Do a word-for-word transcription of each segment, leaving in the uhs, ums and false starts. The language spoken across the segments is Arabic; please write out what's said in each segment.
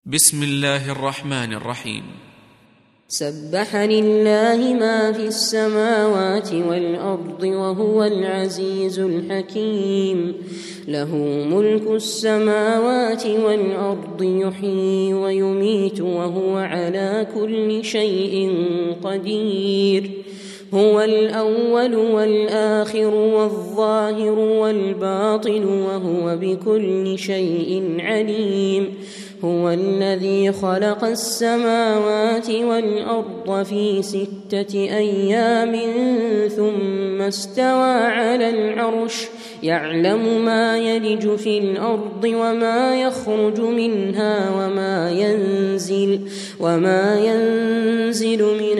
بسم الله الرحمن الرحيم. سبح لله ما في السماوات والأرض وهو العزيز الحكيم. له ملك السماوات والأرض، يحيي ويميت وهو على كل شيء قدير. هو الأول والآخر والظاهر والباطن وهو بكل شيء عليم. هو الذي خلق السماوات والأرض في ستة أيام ثم استوى على العرش، يعلم ما يلج في الأرض وما يخرج منها وما ينزل وما ينزل من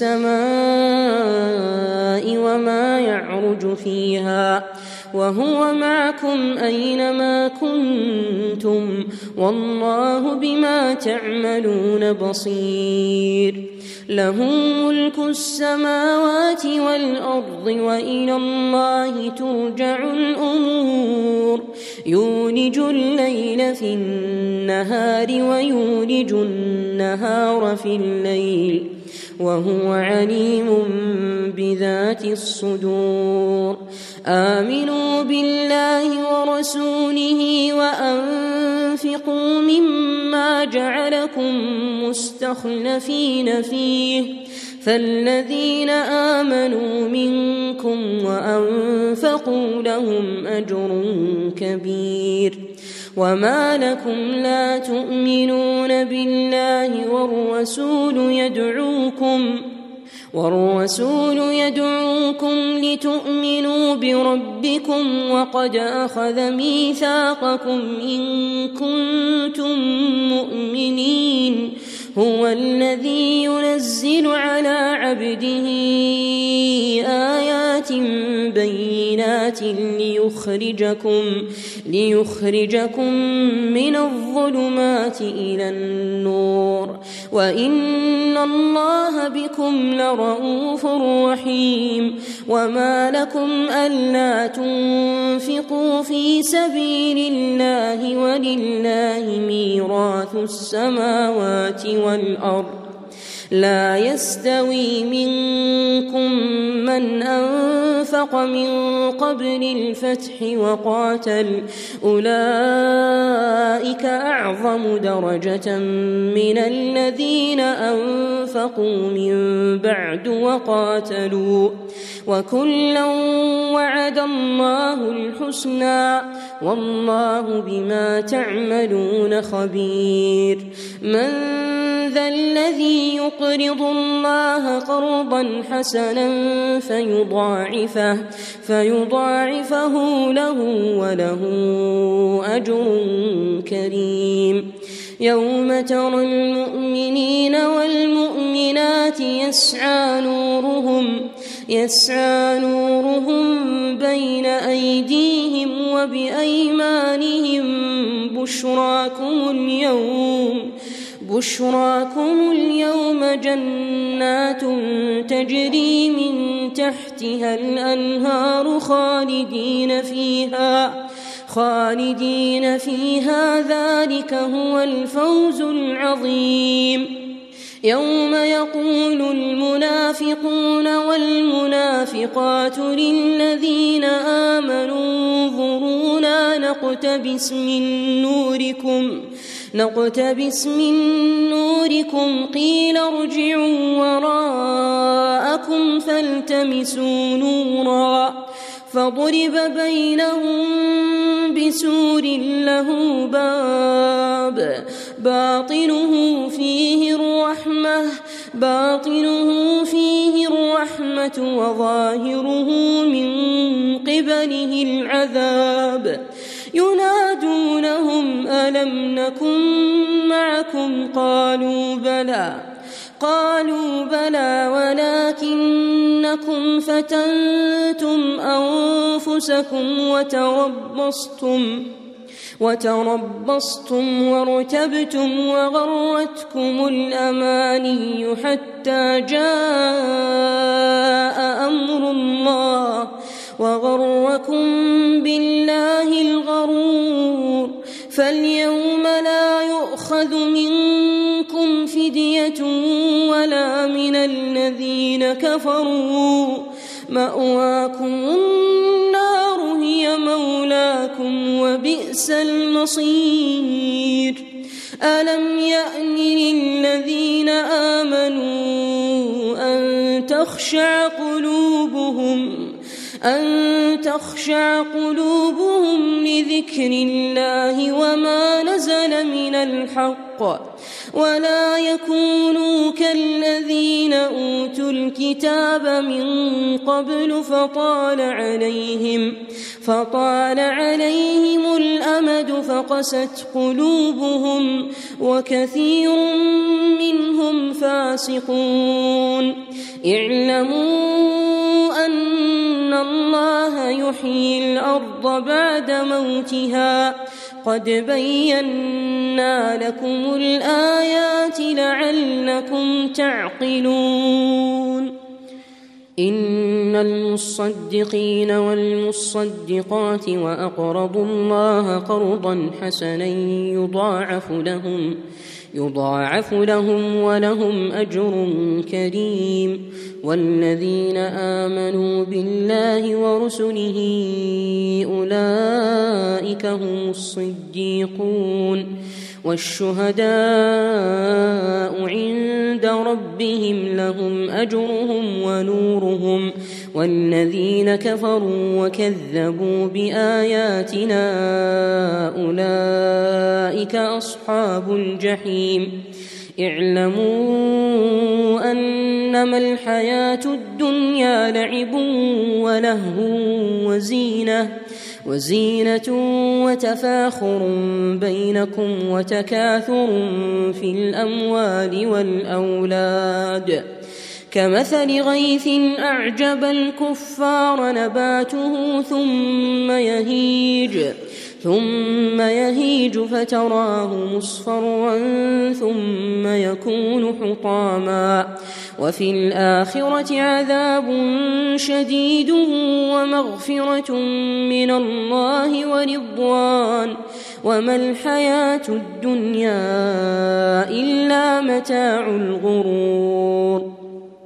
السماء وما يعرج فيها، وهو معكم أينما كنتم، والله بما تعملون بصير. له ملك السماوات والأرض وإلى الله ترجع الأمور. يولج الليل في النهار ويولج النهار في الليل، وهو عليم بذات الصدور. آمنوا بالله ورسوله وأنفقوا مما جعلكم مستخلفين فيه، فالذين آمنوا منكم وأنفقوا لهم أجر كبير. وما لكم لا تؤمنون بالله والرسول يدعوكم والرسول يدعوكم لتؤمنوا بربكم وقد أخذ ميثاقكم إن كنتم مؤمنين. هو الذي ينزل على عبده آيات بينات ليخرجكم ليخرجكم من الظلمات إلى النور، وإن الله بكم لرءوف رحيم. وما لكم ألا تنفقوا في سبيل الله ولله ميراث السماوات والأرض، لا يستوي منكم من أنفق من قبل الفتح وقاتل، أولئك أعظم درجة من الذين أنفقوا من بعد وقاتلوا، وكلا وعد الله الحسنى، والله بما تعملون خبير. من ذا الذي يقرض الله قرضا حسنا فيضاعفه, فيضاعفه له وله أجر كريم. يوم ترى المؤمنين والمؤمنات يسعى نورهم يسعى نورهم بين أيديهم وبأيمانهم بشراكم اليوم بشراكم اليوم جنات تجري من تحتها الأنهار خالدين فيها خالدين فيها ذلك هو الفوز العظيم. يوم يقول المنافقون والمنافقات للذين آمنوا انظرونا نقتبس من نوركم نقتبس من نوركم قيل ارجعوا وراءكم فالتمسوا نورا فضرب بينهم بسور له باب باطنه فيه الرحمة باطنه فيه الرحمة وظاهره من قبله العذاب. ينادونهم ألم نكن معكم قالوا بلى قالوا بلى ولكنكم فتنتم أنفسكم وتربصتم وتربصتم وارتبتم وغرتكم الأماني حتى جاء أمر الله وغركم بالله الغرور. فاليوم لا يؤخذ منكم فدية ولا من الذين كفروا، مأواكم النار هي مولاكم وبئس المصير. ألم يأن للذين آمنوا أن تخشع قلوبهم أن تخشع قلوبهم لذكر الله وما نزل من الحق، ولا يكونوا كالذين أوتوا الكتاب من قبل فطال عليهم فطال عليهم الأمد فقست قلوبهم وكثير منهم فاسقون. اعلموا أن الله يحيي الأرض بعد موتها، قد بينا لكم الآيات لعلكم تعقلون. إن المصدقين والمصدقات وأقرضوا الله قرضا حسنا يضاعف لهم يضاعف لهم ولهم أجر كريم. والذين آمنوا بالله ورسله أولئك هم الصديقون والشهداء عند ربهم لهم أجرهم ونورهم. والذين كفروا وكذبوا بآياتنا أولئك أصحاب الجحيم. اعلموا أنما الحياة الدنيا لعب ولهو وزينة وزينة وتفاخر بينكم وتكاثر في الأموال والأولاد، كمثل غيث أعجب الكفار نباته ثم يهيج ثم يهيج فتراه مصفرا ثم يكون حطاما، وفي الآخرة عذاب شديد ومغفرة من الله ورضوان، وما الحياة الدنيا إلا متاع الغرور.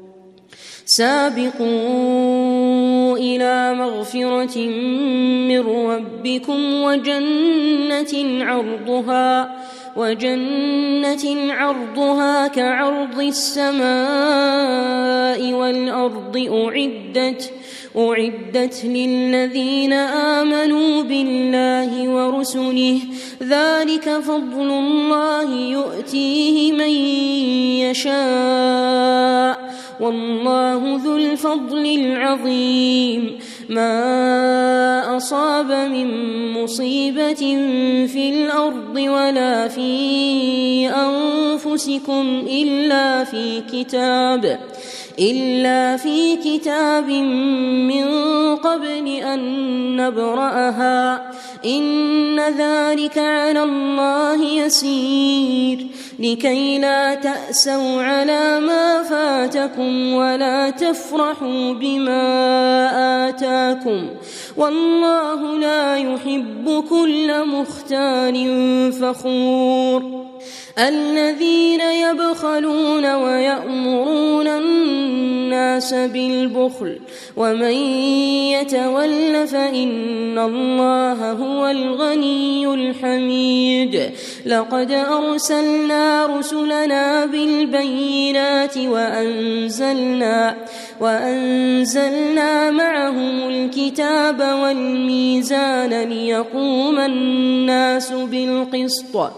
سابقوا إلى مغفرة من ربكم وجنة عرضها وجنة عرضها كعرض السماء والأرض أعدت أعدت للذين آمنوا بالله ورسله، ذلك فضل الله يؤتيه من يشاء والله ذو الفضل العظيم. ما أصاب من مصيبة في الأرض ولا في أنفسكم إلا في كتاب إلا في كتاب من قبل أن نبرأها، إن ذلك على الله يسير، لكي لا تأسوا على ما فاتكم ولا تفرحوا بما آتاكم، والله لا يحب كل مختال فخور. الذين يبخلون ويأمرون الناس بالبخل ومن يتول فإن الله هو الغني الحميد. لقد أرسلنا رسلنا بالبينات وأنزلنا وأنزلنا معهم الكتاب والميزان ليقوم الناس بالقسط،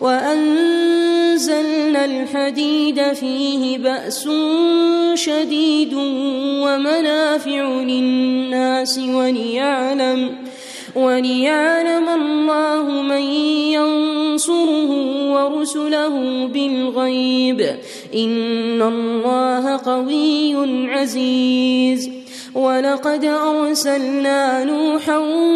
وأنزلنا الحديد فيه بأس شديد ومنافع للناس وليعلم وليعلم الله من ينصره ورسله بالغيب، إن الله قوي عزيز. ولقد أرسلنا نوحا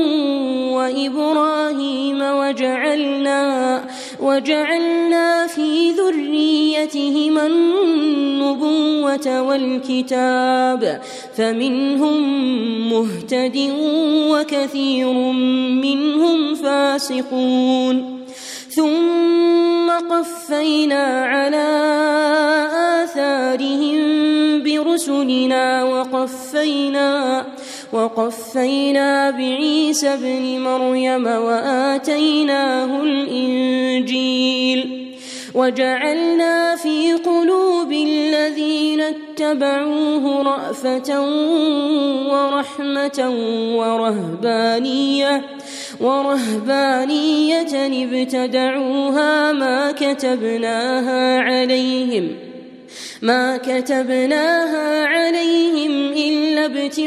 وإبراهيم وجعلنا وجعلنا في ذريتهما النبوة والكتاب، فمنهم مهتد وكثير منهم فاسقون. ثم قفينا على آثارهم برسلنا وقفينا وقفينا بعيسى ابن مريم وآتيناه الإنجيل وجعلنا في قلوب الذين اتبعوه رأفة ورحمة ورهبانية ورهبانية ابتدعوها ما كتبناها عليهم ما كتبناها عليهم إلا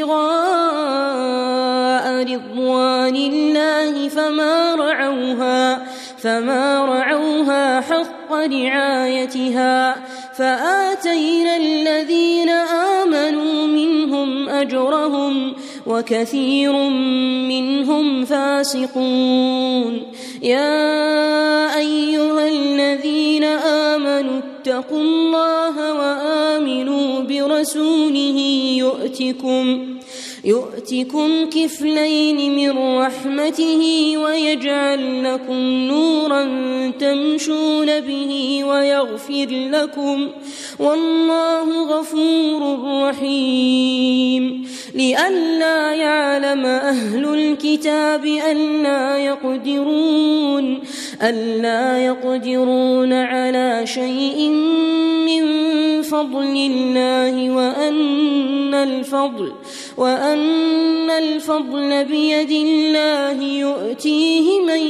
ابتغاء رضوان الله فما رعوها فما رعوها حق رعايتها فآتينا الذين آمنوا منهم أجرهم وكثير منهم فاسقون. يا أيها الذين آمنوا اتقوا الله وآمنوا برسوله يؤتكم يؤتكم كفلين من رحمته ويجعل لكم نورا تمشون به ويغفر لكم والله غفور رحيم. لئلا يعلم أهل الكتاب ألا يقدرون ألا يقدرون على شيء من فضل الله وأن الفضل وأن الفضل بيد الله يؤتيه من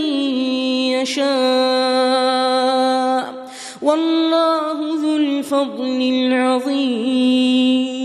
يشاء والله ذو الفضل العظيم.